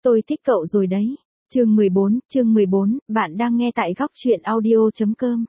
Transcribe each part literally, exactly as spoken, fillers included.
Tôi thích cậu rồi đấy. Chương mười bốn, chương mười bốn, bạn đang nghe tại góc truyện audio.com.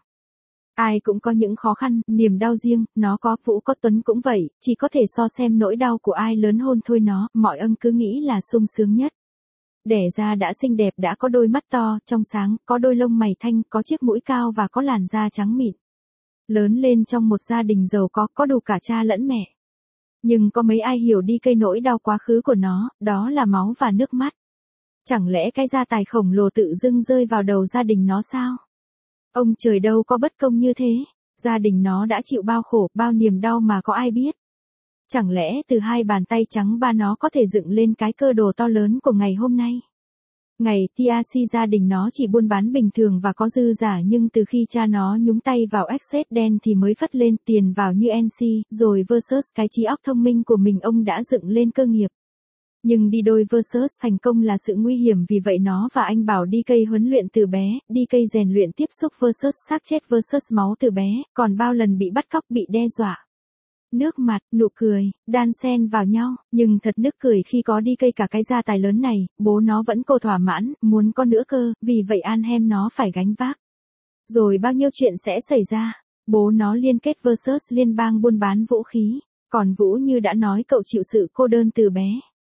Ai cũng có những khó khăn, niềm đau riêng, nó có, Vũ có, Tuấn cũng vậy, chỉ có thể so xem nỗi đau của ai lớn hơn thôi nó, mọi ân cứ nghĩ là sung sướng nhất. Đẻ ra đã xinh đẹp, đã có đôi mắt to, trong sáng, có đôi lông mày thanh, có chiếc mũi cao và có làn da trắng mịn. Lớn lên trong một gia đình giàu có, có đủ cả cha lẫn mẹ. Nhưng có mấy ai hiểu đi cây nỗi đau quá khứ của nó, đó là máu và nước mắt. Chẳng lẽ cái gia tài khổng lồ tự dưng rơi vào đầu gia đình nó sao? Ông trời đâu có bất công như thế, gia đình nó đã chịu bao khổ, bao niềm đau mà có ai biết. Chẳng lẽ từ hai bàn tay trắng ba nó có thể dựng lên cái cơ đồ to lớn của ngày hôm nay? Ngày tê rờ xê gia đình nó chỉ buôn bán bình thường và có dư giả, nhưng từ khi cha nó nhúng tay vào Access đen thì mới phất lên tiền vào như en xê, rồi versus cái trí óc thông minh của mình ông đã dựng lên cơ nghiệp. Nhưng đi đôi versus thành công là sự nguy hiểm, vì vậy nó và anh Bảo đi cây huấn luyện từ bé, đi cây rèn luyện tiếp xúc versus xác chết versus máu từ bé, còn bao lần bị bắt cóc, bị đe dọa. Nước mặt, nụ cười, đan xen vào nhau, nhưng thật nức cười khi có đi cây cả cái gia tài lớn này, bố nó vẫn cô thỏa mãn, muốn có nữa cơ, vì vậy Anhem nó phải gánh vác. Rồi bao nhiêu chuyện sẽ xảy ra, bố nó liên kết versus liên bang buôn bán vũ khí, còn Vũ như đã nói cậu chịu sự cô đơn từ bé.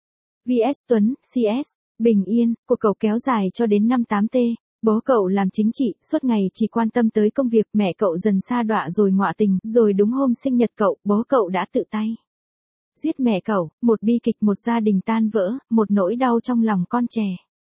vê ét Tuấn, xê ét, bình yên, cuộc cậu kéo dài cho đến năm tám T. Bố cậu làm chính trị, suốt ngày chỉ quan tâm tới công việc, mẹ cậu dần sa đọa rồi ngọa tình, rồi đúng hôm sinh nhật cậu, bố cậu đã tự tay giết mẹ cậu, một bi kịch, một gia đình tan vỡ, một nỗi đau trong lòng con trẻ.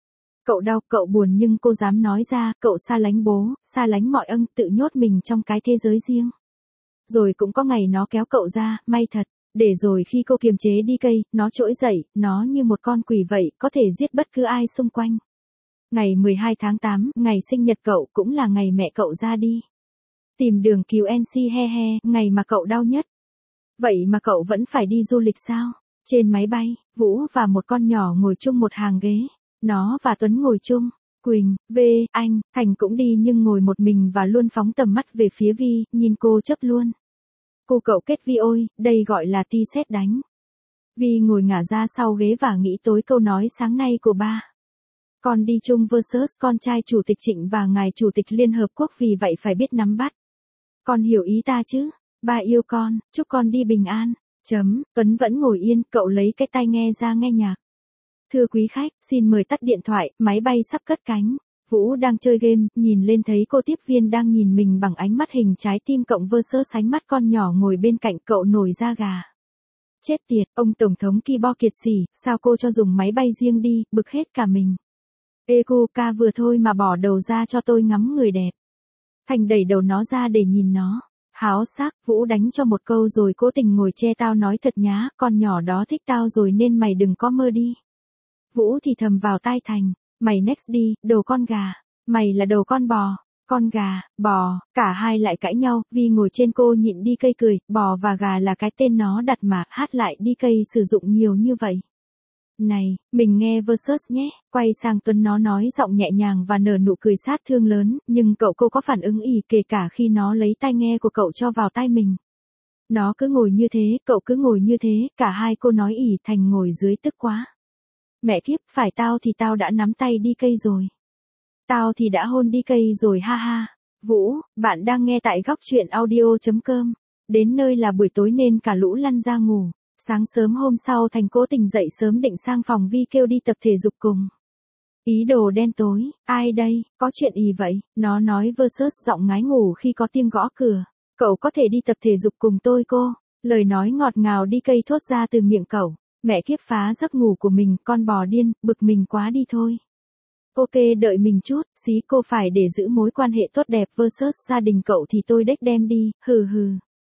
Cậu đau, cậu buồn nhưng cô dám nói ra, cậu xa lánh bố, xa lánh mọi ân, tự nhốt mình trong cái thế giới riêng. Rồi cũng có ngày nó kéo cậu ra, may thật, để rồi khi cô kiềm chế đi cây, nó trỗi dậy, nó như một con quỷ vậy, có thể giết bất cứ ai xung quanh. Ngày mười hai tháng tám, ngày sinh nhật cậu, cũng là ngày mẹ cậu ra đi. Tìm đường cứu en xê, he he, ngày mà cậu đau nhất. Vậy mà cậu vẫn phải đi du lịch sao? Trên máy bay, Vũ và một con nhỏ ngồi chung một hàng ghế. Nó và Tuấn ngồi chung. Quỳnh, V, anh, Thành cũng đi nhưng ngồi một mình và luôn phóng tầm mắt về phía Vi, nhìn cô chớp luôn. Cô cậu kết Vi ôi, đây gọi là ti sét đánh. Vi ngồi ngả ra sau ghế và nghĩ tối câu nói sáng nay của ba. Con đi chung versus con trai chủ tịch Trịnh và ngài chủ tịch Liên Hợp Quốc, vì vậy phải biết nắm bắt. Con hiểu ý ta chứ? Ba yêu con, chúc con đi bình an. Chấm, Tuấn vẫn ngồi yên, cậu lấy cái tai nghe ra nghe nhạc. Thưa quý khách, xin mời tắt điện thoại, máy bay sắp cất cánh. Vũ đang chơi game, nhìn lên thấy cô tiếp viên đang nhìn mình bằng ánh mắt hình trái tim cộng versus ánh mắt con nhỏ ngồi bên cạnh, cậu nổi da gà. Chết tiệt, ông Tổng thống Kibo kiệt sỉ, sao cô cho dùng máy bay riêng đi, bực hết cả mình. Ê cô ca vừa thôi mà bỏ đầu ra cho tôi ngắm người đẹp. Thành đẩy đầu nó ra để nhìn nó. Háo sắc, Vũ đánh cho một câu rồi cố tình ngồi che tao nói thật nhá, con nhỏ đó thích tao rồi nên mày đừng có mơ đi. Vũ thì thầm vào tai Thành, mày next đi, đồ con gà, mày là đồ con bò, con gà, bò, cả hai lại cãi nhau, Vi ngồi trên cô nhịn đi cây cười, bò và gà là cái tên nó đặt mà, hát lại đi cây sử dụng nhiều như vậy. Này, mình nghe versus nhé, quay sang Tuấn nó nói giọng nhẹ nhàng và nở nụ cười sát thương lớn, nhưng cậu cô có phản ứng ỉ kể cả khi nó lấy tai nghe của cậu cho vào tai mình. Nó cứ ngồi như thế, cậu cứ ngồi như thế, cả hai cô nói ỉ, Thành ngồi dưới tức quá. Mẹ kiếp, phải tao thì tao đã nắm tay đi cây rồi. Tao thì đã hôn đi cây rồi ha ha. Vũ, bạn đang nghe tại góc truyện audio.com. Đến nơi là buổi tối nên cả lũ lăn ra ngủ. Sáng sớm hôm sau Thành cố tình dậy sớm định sang phòng Vi kêu đi tập thể dục cùng. Ý đồ đen tối, ai đây, có chuyện gì vậy? Nó nói versus giọng ngái ngủ khi có tiếng gõ cửa. Cậu có thể đi tập thể dục cùng tôi cô. Lời nói ngọt ngào đi cây thốt ra từ miệng cậu. Mẹ kiếp, phá giấc ngủ của mình, con bò điên, bực mình quá đi thôi. Ok, đợi mình chút, xí cô phải để giữ mối quan hệ tốt đẹp versus gia đình cậu thì tôi đếch đem đi, hừ hừ.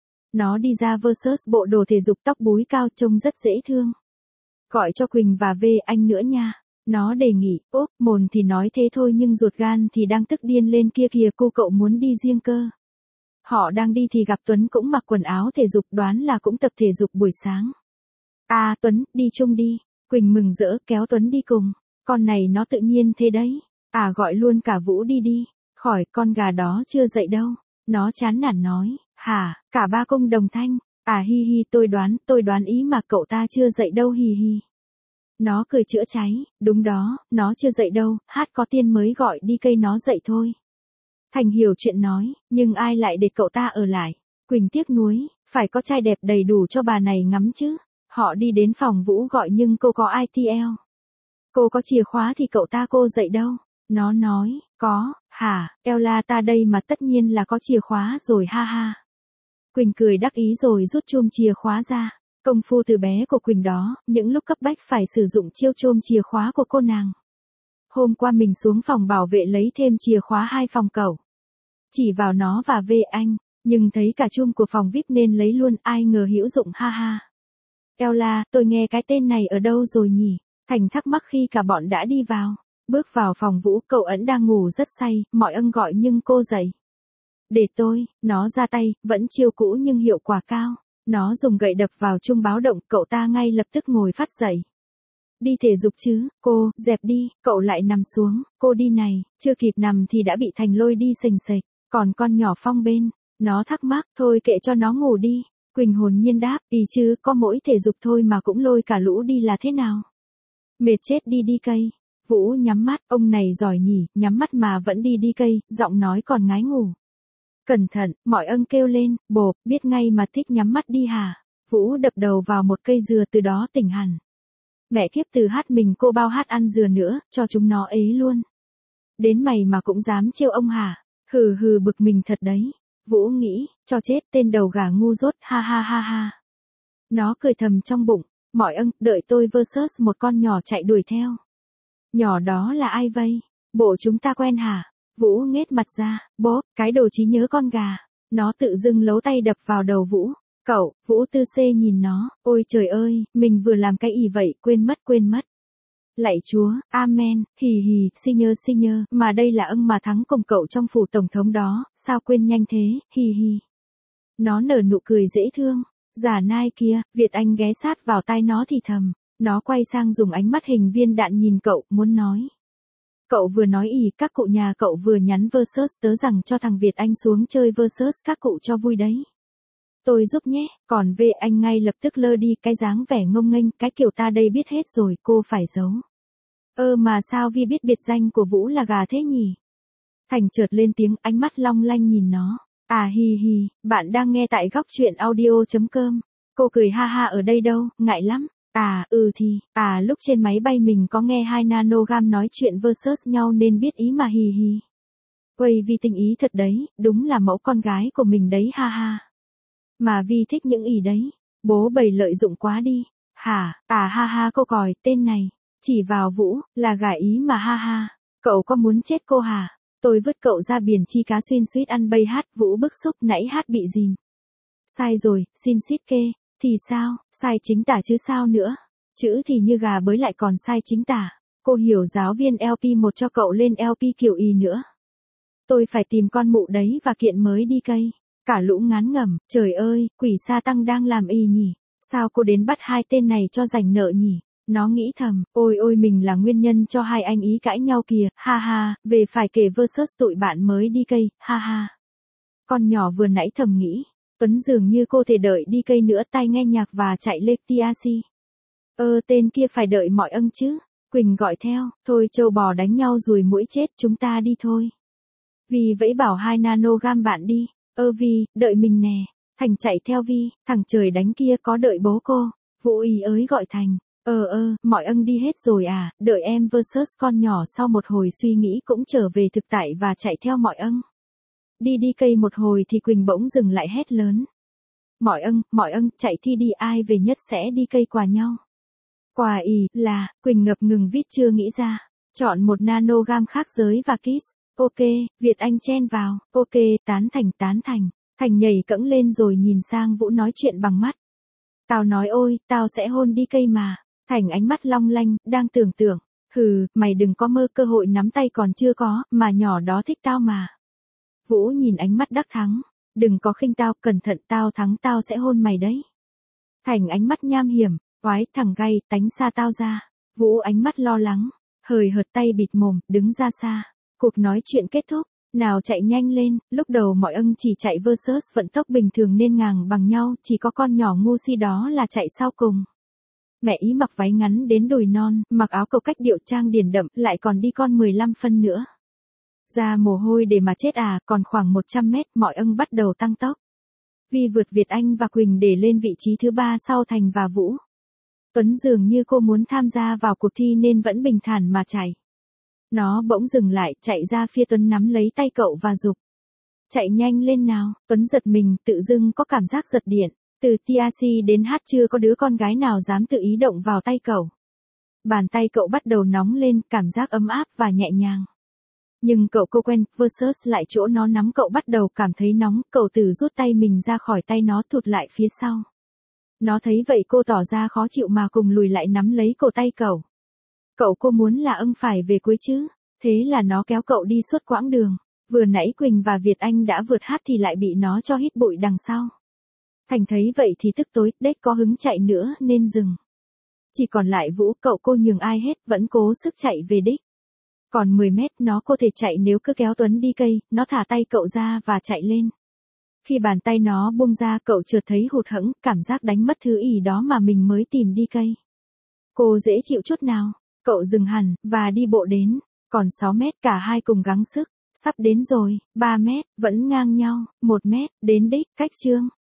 Nó đi ra versus bộ đồ thể dục tóc búi cao trông rất dễ thương. Gọi cho Quỳnh và V anh nữa nha. Nó đề nghị, ốp, mồn thì nói thế thôi nhưng ruột gan thì đang tức điên lên kia kìa, cô cậu muốn đi riêng cơ. Họ đang đi thì gặp Tuấn cũng mặc quần áo thể dục, đoán là cũng tập thể dục buổi sáng. À Tuấn, đi chung đi. Quỳnh mừng rỡ kéo Tuấn đi cùng. Con này nó tự nhiên thế đấy. À gọi luôn cả Vũ đi đi. Khỏi, con gà đó chưa dậy đâu. Nó chán nản nói. Hả, cả ba cung đồng thanh. À hi hi, tôi đoán, tôi đoán ý mà cậu ta chưa dậy đâu hi hi. Nó cười chữa cháy, đúng đó, nó chưa dậy đâu, hát có tiên mới gọi đi cây nó dậy thôi. Thành hiểu chuyện nói, nhưng ai lại để cậu ta ở lại. Quỳnh tiếc nuối, phải có trai đẹp đầy đủ cho bà này ngắm chứ. Họ đi đến phòng Vũ gọi nhưng cô có i tê lờ. Cô có chìa khóa thì cậu ta cô dậy đâu. Nó nói, có, hả, Ella ta đây mà tất nhiên là có chìa khóa rồi ha ha. Quỳnh cười đắc ý rồi rút chùm chìa khóa ra. Công phu từ bé của Quỳnh đó, những lúc cấp bách phải sử dụng chiêu chôm chìa khóa của cô nàng. Hôm qua mình xuống phòng bảo vệ lấy thêm chìa khóa hai phòng cậu. Chỉ vào nó và về anh, nhưng thấy cả chum của phòng vi ai pi nên lấy luôn, ai ngờ hữu dụng ha ha. Ella, tôi nghe cái tên này ở đâu rồi nhỉ? Thành thắc mắc khi cả bọn đã đi vào. Bước vào phòng Vũ, cậu ẩn đang ngủ rất say, mọi ân gọi nhưng cô dậy. Để tôi, nó ra tay, vẫn chiêu cũ nhưng hiệu quả cao. Nó dùng gậy đập vào chuông báo động, cậu ta ngay lập tức ngồi phát dậy. Đi thể dục chứ, cô, dẹp đi, cậu lại nằm xuống, cô đi này, chưa kịp nằm thì đã bị Thành lôi đi sềnh sệch, còn con nhỏ Phong bên, nó thắc mắc, thôi kệ cho nó ngủ đi. Quỳnh hồn nhiên đáp, ý chứ, có mỗi thể dục thôi mà cũng lôi cả lũ đi là thế nào? Mệt chết đi đi cây. Vũ nhắm mắt, ông này giỏi nhỉ, nhắm mắt mà vẫn đi đi cây, giọng nói còn ngái ngủ. Cẩn thận, mọi ân kêu lên, bộp, biết ngay mà thích nhắm mắt đi hả? Vũ đập đầu vào một cây dừa từ đó tỉnh hẳn. Mẹ kiếp từ hát mình cô bao hát ăn dừa nữa, cho chúng nó ế luôn. Đến mày mà cũng dám trêu ông hả? Hừ hừ bực mình thật đấy. Vũ nghĩ, cho chết tên đầu gà ngu dốt, ha ha ha ha. Nó cười thầm trong bụng, mọi ân, đợi tôi versus một con nhỏ chạy đuổi theo. Nhỏ đó là ai vây? Bộ chúng ta quen hả? Vũ nghếch mặt ra, bố, cái đồ trí nhớ con gà. Nó tự dưng lấu tay đập vào đầu Vũ. Cậu, Vũ tư xê nhìn nó, ôi trời ơi, mình vừa làm cái ỉ vậy, quên mất quên mất. Lạy Chúa, amen, hì hì, xin nhơ xin nhơ, mà đây là ân mà thắng cùng cậu trong phủ tổng thống đó, sao quên nhanh thế, hì hì. Nó nở nụ cười dễ thương, giả nai kia, Việt Anh ghé sát vào tai nó thì thầm, nó quay sang dùng ánh mắt hình viên đạn nhìn cậu, muốn nói. Cậu vừa nói ỉ, các cụ nhà cậu vừa nhắn versus tớ rằng cho thằng Việt Anh xuống chơi versus các cụ cho vui đấy. Tôi giúp nhé, còn về anh ngay lập tức lơ đi cái dáng vẻ ngông nghênh, cái kiểu ta đây biết hết rồi, cô phải giấu. Ơ mà sao Vi biết biệt danh của Vũ là gà thế nhỉ? Thành chợt lên tiếng, ánh mắt long lanh nhìn nó. À hi hi, bạn đang nghe tại góc truyện audio chấm com. Cô cười ha ha ở đây đâu, ngại lắm. À, ừ thì, à lúc trên máy bay mình có nghe hai nanogam nói chuyện versus nhau nên biết ý mà hì hì. Quầy Vi tinh ý thật đấy, đúng là mẫu con gái của mình đấy ha ha. Mà Vi thích những ý đấy, bố bầy lợi dụng quá đi. Hả, à ha ha cô còi, tên này, chỉ vào Vũ, là gà ý mà ha ha. Cậu có muốn chết cô hả? Tôi vứt cậu ra biển chi cá xuyên suýt ăn bay hát, Vũ bức xúc nãy hát bị dìm. Sai rồi, xin xít kê. Thì sao, sai chính tả chứ sao nữa. Chữ thì như gà bới lại còn sai chính tả. Cô hiểu giáo viên lờ pê một cho cậu lên lờ pê kiểu y nữa. Tôi phải tìm con mụ đấy và kiện mới đi cây. Cả lũ ngán ngẩm, trời ơi, quỷ sa tăng đang làm y nhỉ. Sao cô đến bắt hai tên này cho rảnh nợ nhỉ? Nó nghĩ thầm, ôi ôi mình là nguyên nhân cho hai anh ý cãi nhau kìa, ha ha, về phải kể versus tụi bạn mới đi cây, ha ha. Con nhỏ vừa nãy thầm nghĩ. Tuấn dường như cô thể đợi đi cây nữa tai nghe nhạc và chạy lê tiasi. Ơ tên kia phải đợi mọi ân chứ. Quỳnh gọi theo, thôi trâu bò đánh nhau rồi mũi chết chúng ta đi thôi. Vi vẫy bảo hai nanogam bạn đi. Ơ Vi, đợi mình nè. Thành chạy theo Vi, thằng trời đánh kia có đợi bố cô. Vũ ý ới gọi Thành. Ờ ơ, mọi ân đi hết rồi à, đợi em versus con nhỏ sau một hồi suy nghĩ cũng trở về thực tại và chạy theo mọi ân. Đi đi cây một hồi thì Quỳnh bỗng dừng lại hét lớn. Mọi ân, mọi ân, chạy thi đi ai về nhất sẽ đi cây quà nhau. Quà ý, là, Quỳnh ngập ngừng viết chưa nghĩ ra. Chọn một nanogam khác giới và kiss. Ok, Việt Anh chen vào. Ok, tán thành tán thành. Thành nhảy cẫng lên rồi nhìn sang Vũ nói chuyện bằng mắt. Tao nói ôi, tao sẽ hôn đi cây mà. Thành ánh mắt long lanh, đang tưởng tượng. Hừ, mày đừng có mơ cơ hội nắm tay còn chưa có, mà nhỏ đó thích tao mà. Vũ nhìn ánh mắt đắc thắng. Đừng có khinh tao, cẩn thận tao thắng tao sẽ hôn mày đấy. Thành ánh mắt nham hiểm, oái thằng gay, tánh xa tao ra. Vũ ánh mắt lo lắng, hời hợt tay bịt mồm, đứng ra xa. Cuộc nói chuyện kết thúc, nào chạy nhanh lên, lúc đầu mọi ân chỉ chạy versus vận tốc bình thường nên ngang bằng nhau, chỉ có con nhỏ ngu si đó là chạy sau cùng. Mẹ ý mặc váy ngắn đến đùi non, mặc áo cầu cách điệu trang điển đậm, lại còn đi con mười lăm phân nữa. Ra mồ hôi để mà chết à, còn khoảng một trăm mét, mọi âng bắt đầu tăng tốc. Vi vượt Việt Anh và Quỳnh để lên vị trí thứ ba sau Thành và Vũ. Tuấn dường như cô muốn tham gia vào cuộc thi nên vẫn bình thản mà chạy. Nó bỗng dừng lại, chạy ra phía Tuấn nắm lấy tay cậu và giục. Chạy nhanh lên nào, Tuấn giật mình, tự dưng có cảm giác giật điện. Từ tê rờ xê đến hát chưa có đứa con gái nào dám tự ý động vào tay cậu. Bàn tay cậu bắt đầu nóng lên, cảm giác ấm áp và nhẹ nhàng. Nhưng cậu cô quen, versus lại chỗ nó nắm cậu bắt đầu cảm thấy nóng, cậu từ rút tay mình ra khỏi tay nó thụt lại phía sau. Nó thấy vậy cô tỏ ra khó chịu mà cùng lùi lại nắm lấy cổ tay cậu. Cậu cô muốn là âng phải về cuối chứ, thế là nó kéo cậu đi suốt quãng đường. Vừa nãy Quỳnh và Việt Anh đã vượt hát thì lại bị nó cho hít bụi đằng sau. Thành thấy vậy thì tức tối, đếch có hứng chạy nữa nên dừng. Chỉ còn lại Vũ, cậu cô nhường ai hết, vẫn cố sức chạy về đích. Còn mười mét nó có thể chạy nếu cứ kéo Tuấn đi cây, nó thả tay cậu ra và chạy lên. Khi bàn tay nó buông ra cậu chợt thấy hụt hẫng, cảm giác đánh mất thứ ỷ đó mà mình mới tìm đi cây. Cô dễ chịu chút nào, cậu dừng hẳn, và đi bộ đến. Còn sáu mét cả hai cùng gắng sức, sắp đến rồi, ba mét, vẫn ngang nhau, một mét, đến đích, cách chương.